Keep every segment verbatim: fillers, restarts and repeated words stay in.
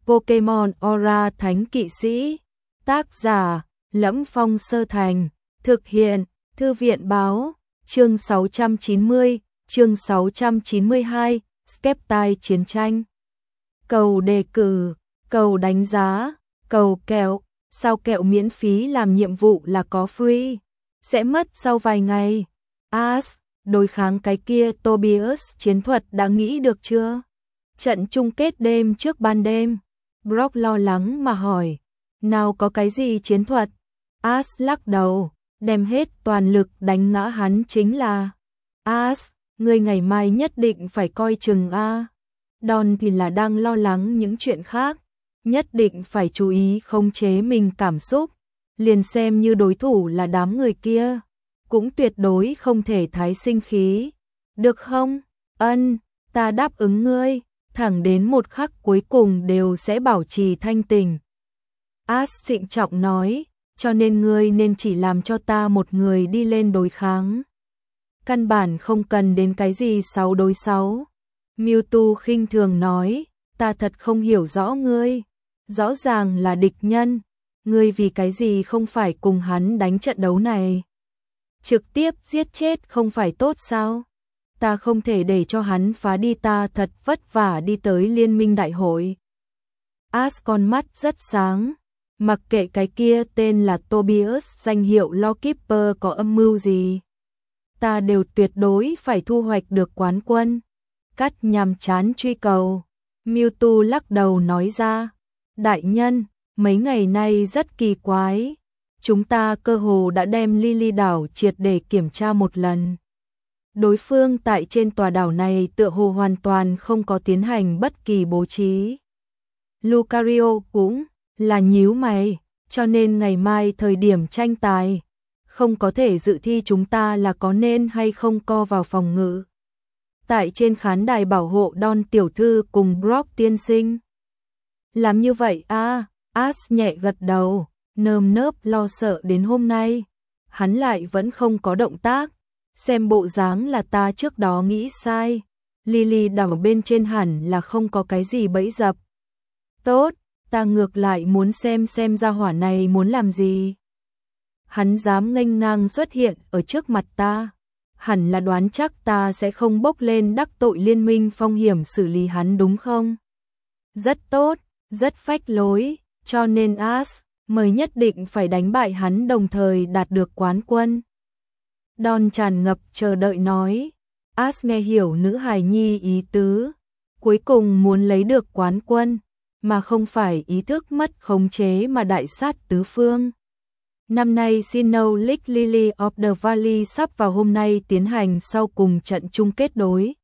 Pokemon Aura Thánh Kỵ Sĩ. Tác giả Lẫm Phong Sơ Thành. Thực hiện Thư viện Báo. Chương sáu trăm chín mươi, chương sáu trăm chín mươi hai, Skeptile Chiến tranh. Cầu đề cử, cầu đánh giá, cầu kẹo. Sao kẹo miễn phí làm nhiệm vụ là có free? Sẽ mất sau vài ngày. Ash, đối kháng cái kia Tobias chiến thuật đã nghĩ được chưa? Trận chung kết đêm trước ban đêm. Brock lo lắng mà hỏi. Nào có cái gì chiến thuật? Ash lắc đầu, đem hết toàn lực đánh ngã hắn chính là. Ash, ngươi ngày mai nhất định phải coi chừng a. Don thì là đang lo lắng những chuyện khác. Nhất định phải chú ý khống chế mình cảm xúc. Liền xem như đối thủ là đám người kia. Cũng tuyệt đối không thể thái sinh khí. Được không? Ân, ta đáp ứng ngươi. Thẳng đến một khắc cuối cùng đều sẽ bảo trì thanh tình. Ash trịnh trọng nói, cho nên ngươi nên chỉ làm cho ta một người đi lên đối kháng. Căn bản không cần đến cái gì sáu đối sáu. Mewtwo khinh thường nói, ta thật không hiểu rõ ngươi. Rõ ràng là địch nhân. Ngươi vì cái gì không phải cùng hắn đánh trận đấu này? Trực tiếp giết chết không phải tốt sao? Ta không thể để cho hắn phá đi, ta thật vất vả đi tới liên minh đại hội. Ash con mắt rất sáng. Mặc kệ cái kia tên là Tobias danh hiệu Lawkeeper có âm mưu gì, ta đều tuyệt đối phải thu hoạch được quán quân. Cắt nhàm chán truy cầu. Mewtwo lắc đầu nói ra, đại nhân, mấy ngày nay rất kỳ quái. Chúng ta cơ hồ đã đem Lily đảo triệt để kiểm tra một lần. Đối phương tại trên tòa đảo này tựa hồ hoàn toàn không có tiến hành bất kỳ bố trí. Lucario cũng là nhíu mày, cho nên ngày mai thời điểm tranh tài, không có thể dự thi, chúng ta là có nên hay không co vào phòng ngự. Tại trên khán đài bảo hộ Don tiểu thư cùng Brock tiên sinh. Làm như vậy à? Ash nhẹ gật đầu, nơm nớp lo sợ đến hôm nay. Hắn lại vẫn không có động tác. Xem bộ dáng là ta trước đó nghĩ sai. Lily đảo bên trên hẳn là không có cái gì bẫy dập. Tốt, ta ngược lại muốn xem xem gia hỏa này muốn làm gì. Hắn dám nghênh ngang xuất hiện ở trước mặt ta. Hẳn là đoán chắc ta sẽ không bốc lên đắc tội liên minh phong hiểm xử lý hắn đúng không? Rất tốt, rất phách lối, cho nên Ash mới nhất định phải đánh bại hắn đồng thời đạt được quán quân. Don tràn ngập chờ đợi nói. Ash nghe hiểu nữ hài nhi ý tứ. Cuối cùng muốn lấy được quán quân, mà không phải ý thức mất khống chế mà đại sát tứ phương. Năm nay Sinnoh League Lily of the Valley sắp vào hôm nay tiến hành sau cùng trận chung kết đối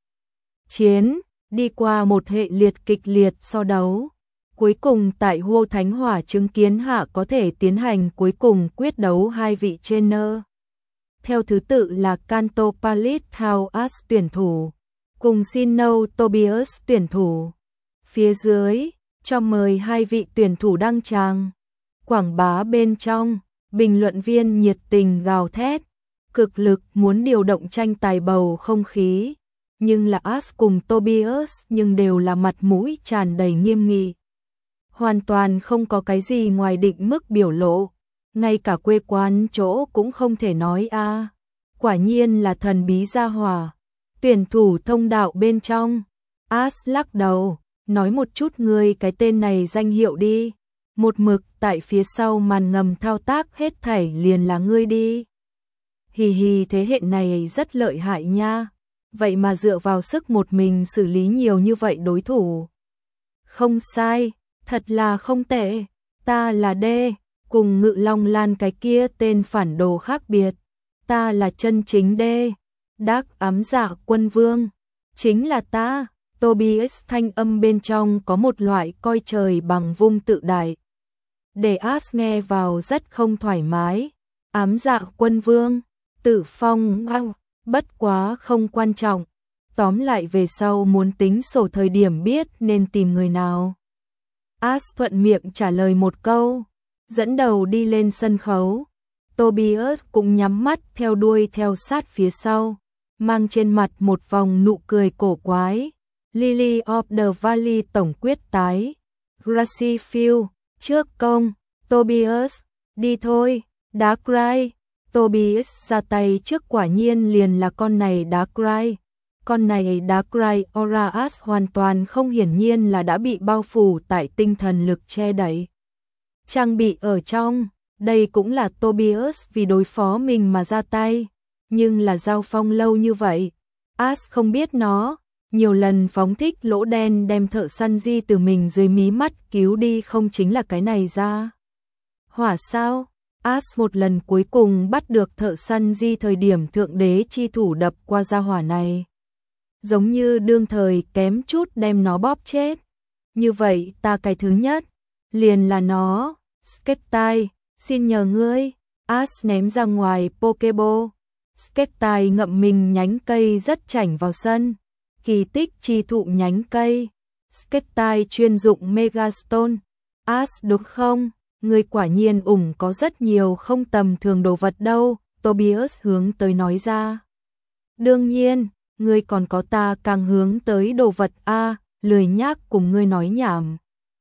chiến, đi qua một hệ liệt kịch liệt so đấu. Cuối cùng tại Hô Thánh Hỏa chứng kiến hạ có thể tiến hành cuối cùng quyết đấu hai vị trainer. Theo thứ tự là Kanto Palisade Ash tuyển thủ, cùng Sinnoh Tobias tuyển thủ. Phía dưới, cho mời hai vị tuyển thủ đăng tràng. Quảng bá bên trong, bình luận viên nhiệt tình gào thét, cực lực muốn điều động tranh tài bầu không khí. Nhưng là Ash cùng Tobias nhưng đều là mặt mũi tràn đầy nghiêm nghị. Hoàn toàn không có cái gì ngoài định mức biểu lộ. Ngay cả quê quán chỗ cũng không thể nói a. À. Quả nhiên là thần bí gia hỏa. Tuyển thủ thông đạo bên trong. Ash lắc đầu, nói một chút ngươi cái tên này danh hiệu đi. Một mực tại phía sau màn ngầm thao tác hết thảy liền là ngươi đi. Hì hì, thế hệ này rất lợi hại nha. Vậy mà dựa vào sức một mình xử lý nhiều như vậy đối thủ. Không sai, thật là không tệ. Ta là D, cùng Ngự Long Lan cái kia tên phản đồ khác biệt. Ta là chân chính D, Đắc Ám Dạ Quân Vương. Chính là ta. Tobias thanh âm bên trong có một loại coi trời bằng vung tự đại. Để Ash nghe vào rất không thoải mái. Ám Dạ Quân Vương, tự phong ngang, bất quá không quan trọng. Tóm lại về sau muốn tính sổ thời điểm biết nên tìm người nào. Ash thuận miệng trả lời một câu, dẫn đầu đi lên sân khấu. Tobias cũng nhắm mắt theo đuôi theo sát phía sau, mang trên mặt một vòng nụ cười cổ quái. Lily of the Valley tổng quyết tái, Gracie trước công, Tobias, đi thôi, Darkrai. Tobias ra tay trước quả nhiên liền là con này Darkrai. Con này Darkrai Auraas hoàn toàn không, hiển nhiên là đã bị bao phủ tại tinh thần lực che đậy. Trang bị ở trong, đây cũng là Tobias vì đối phó mình mà ra tay, nhưng là giao phong lâu như vậy, As không biết nó, nhiều lần phóng thích lỗ đen đem thợ săn di từ mình dưới mí mắt cứu đi, không chính là cái này ra. Hỏa sao? As một lần cuối cùng bắt được thợ săn di thời điểm thượng đế chi thủ đập qua gia hỏa này. Giống như đương thời kém chút đem nó bóp chết. Như vậy ta cái thứ nhất, liền là nó, Skeptile, xin nhờ ngươi. As ném ra ngoài Pokeball. Skeptile ngậm mình nhánh cây rất chảnh vào sân. Kỳ tích chi thụ nhánh cây. Skeptile chuyên dụng Megastone. As đúng không? Ngươi quả nhiên ủng có rất nhiều không tầm thường đồ vật đâu, Tobias hướng tới nói ra. Đương nhiên, ngươi còn có ta càng hướng tới đồ vật a, lười nhác cùng ngươi nói nhảm.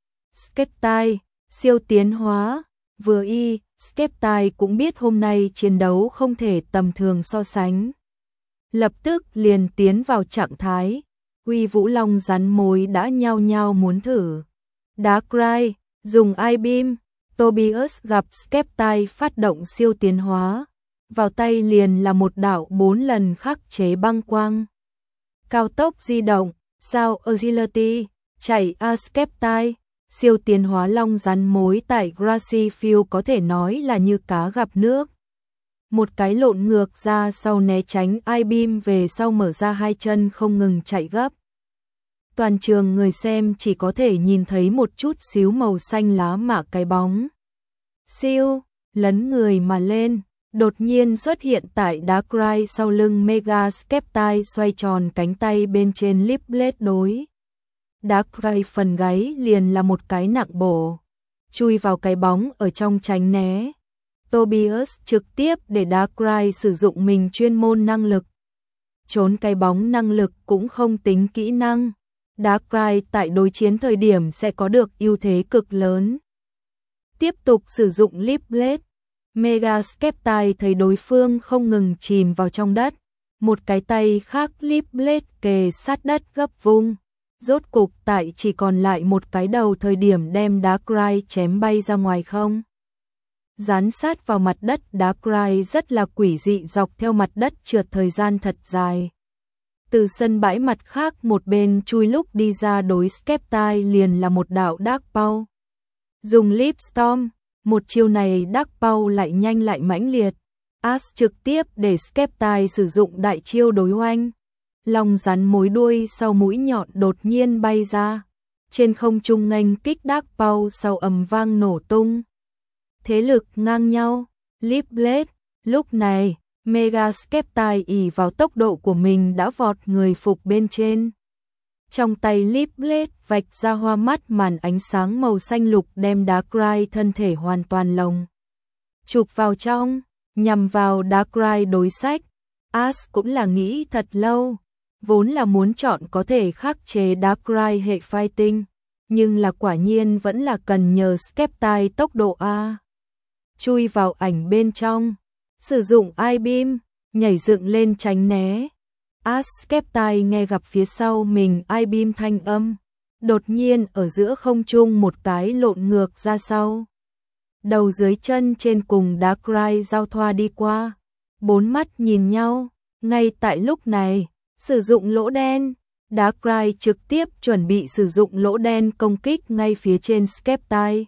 Skeptile, siêu tiến hóa, vừa y, Skeptile cũng biết hôm nay chiến đấu không thể tầm thường so sánh. Lập tức liền tiến vào trạng thái, Huy Vũ Long rắn mối đã nhao nhao muốn thử. Darkrai, dùng I-Beam. Tobias gặp Skeptile phát động siêu tiến hóa, vào tay liền là một đạo bốn lần khắc chế băng quang. Cao tốc di động, sao agility, chạy a Skeptile, siêu tiến hóa long rắn mối tại Grassy Field có thể nói là như cá gặp nước. Một cái lộn ngược ra sau né tránh I-Beam về sau mở ra hai chân không ngừng chạy gấp. Toàn trường người xem chỉ có thể nhìn thấy một chút xíu màu xanh lá mạ cái bóng. Siêu, lấn người mà lên, đột nhiên xuất hiện tại Darkrai sau lưng Mega Skeptile xoay tròn cánh tay bên trên Leaf Blade đối. Darkrai phần gáy liền là một cái nặng bổ, chui vào cái bóng ở trong tránh né. Tobias trực tiếp để Darkrai sử dụng mình chuyên môn năng lực. Trốn cái bóng năng lực cũng không tính kỹ năng. Darkrai tại đối chiến thời điểm sẽ có được ưu thế cực lớn. Tiếp tục sử dụng Leaf Blade. Mega Skeptile thấy đối phương không ngừng chìm vào trong đất. Một cái tay khác Leaf Blade kề sát đất gấp vung. Rốt cục tại chỉ còn lại một cái đầu thời điểm đem Darkrai chém bay ra ngoài không. Dán sát vào mặt đất, Darkrai rất là quỷ dị dọc theo mặt đất trượt thời gian thật dài. Từ sân bãi mặt khác một bên chui lúc đi ra đối Skeptile liền là một đạo Dark Pulse. Dùng Leaf Storm, một chiêu này Dark Pulse lại nhanh lại mãnh liệt. As trực tiếp để Skeptile sử dụng đại chiêu đối oanh. Long rắn mối đuôi sau mũi nhọn đột nhiên bay ra. Trên không trung nghênh kích Dark Pulse sau ầm vang nổ tung. Thế lực ngang nhau, Leaf Blade, lúc này Mega Skeptile ỷ vào tốc độ của mình đã vọt người phục bên trên. Trong tay Leaf Blade vạch ra hoa mắt màn ánh sáng màu xanh lục đem Darkrai thân thể hoàn toàn lồng chụp vào trong, nhằm vào Darkrai đối sách. As cũng là nghĩ thật lâu, vốn là muốn chọn có thể khắc chế Darkrai hệ fighting, nhưng là quả nhiên vẫn là cần nhờ Skeptile tốc độ A. Chui vào ảnh bên trong, sử dụng I-Beam, nhảy dựng lên tránh né. As Skeptile nghe gặp phía sau mình I-Beam thanh âm, đột nhiên ở giữa không trung một cái lộn ngược ra sau. Đầu dưới chân trên cùng Darkrai giao thoa đi qua, bốn mắt nhìn nhau, ngay tại lúc này, sử dụng lỗ đen, Darkrai trực tiếp chuẩn bị sử dụng lỗ đen công kích ngay phía trên Skeptile.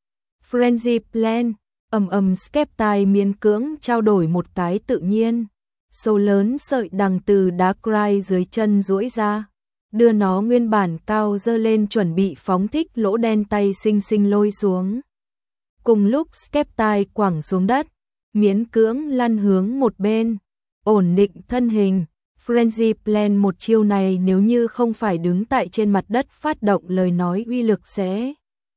Frenzy Plan, ầm ầm Skeptile miễn cưỡng trao đổi một cái tự nhiên. Số lớn sợi đằng từ Darkrai dưới chân duỗi ra, đưa nó nguyên bản cao dơ lên chuẩn bị phóng thích lỗ đen tay xinh xinh lôi xuống. Cùng lúc Skeptile quẳng xuống đất, miễn cưỡng lăn hướng một bên, ổn định thân hình. Frenzy Plan một chiêu này nếu như không phải đứng tại trên mặt đất phát động lời nói uy lực sẽ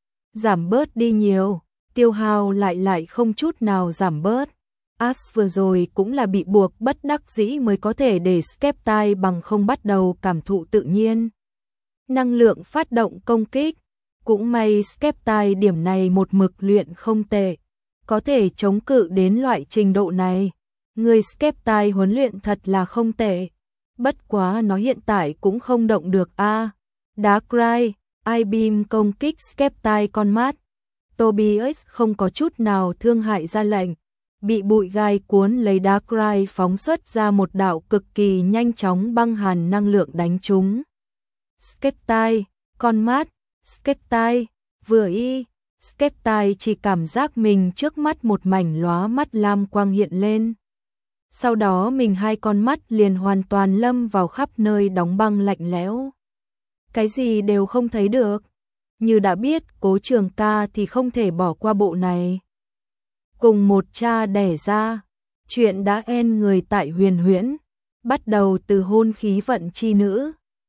giảm bớt đi nhiều, tiêu hao lại lại không chút nào giảm bớt. As vừa rồi cũng là bị buộc bất đắc dĩ mới có thể để Skeptile bằng không bắt đầu cảm thụ tự nhiên. Năng lượng phát động công kích, Cũng may Skeptile điểm này một mực luyện không tệ, có thể chống cự đến loại trình độ này. Người Skeptile huấn luyện thật là không tệ. Bất quá nó hiện tại cũng không động được a. À, Darkrai, I-Beam công kích Skeptile con mắt. Tobias không có chút nào thương hại ra lệnh, bị bụi gai cuốn lấy Darkrai phóng xuất ra một đạo cực kỳ nhanh chóng băng hàn năng lượng đánh trúng. Skeptile, con mắt, Skeptile, vừa y, Skeptile chỉ cảm giác mình trước mắt một mảnh lóa mắt lam quang hiện lên. Sau đó mình hai con mắt liền hoàn toàn lâm vào khắp nơi đóng băng lạnh lẽo. Cái gì đều không thấy được. Như đã biết Cố Trường Ca thì không thể bỏ qua bộ này. Cùng một cha đẻ ra, chuyện đã en người tại Huyền Huyễn, bắt đầu từ hôn khí vận chi nữ,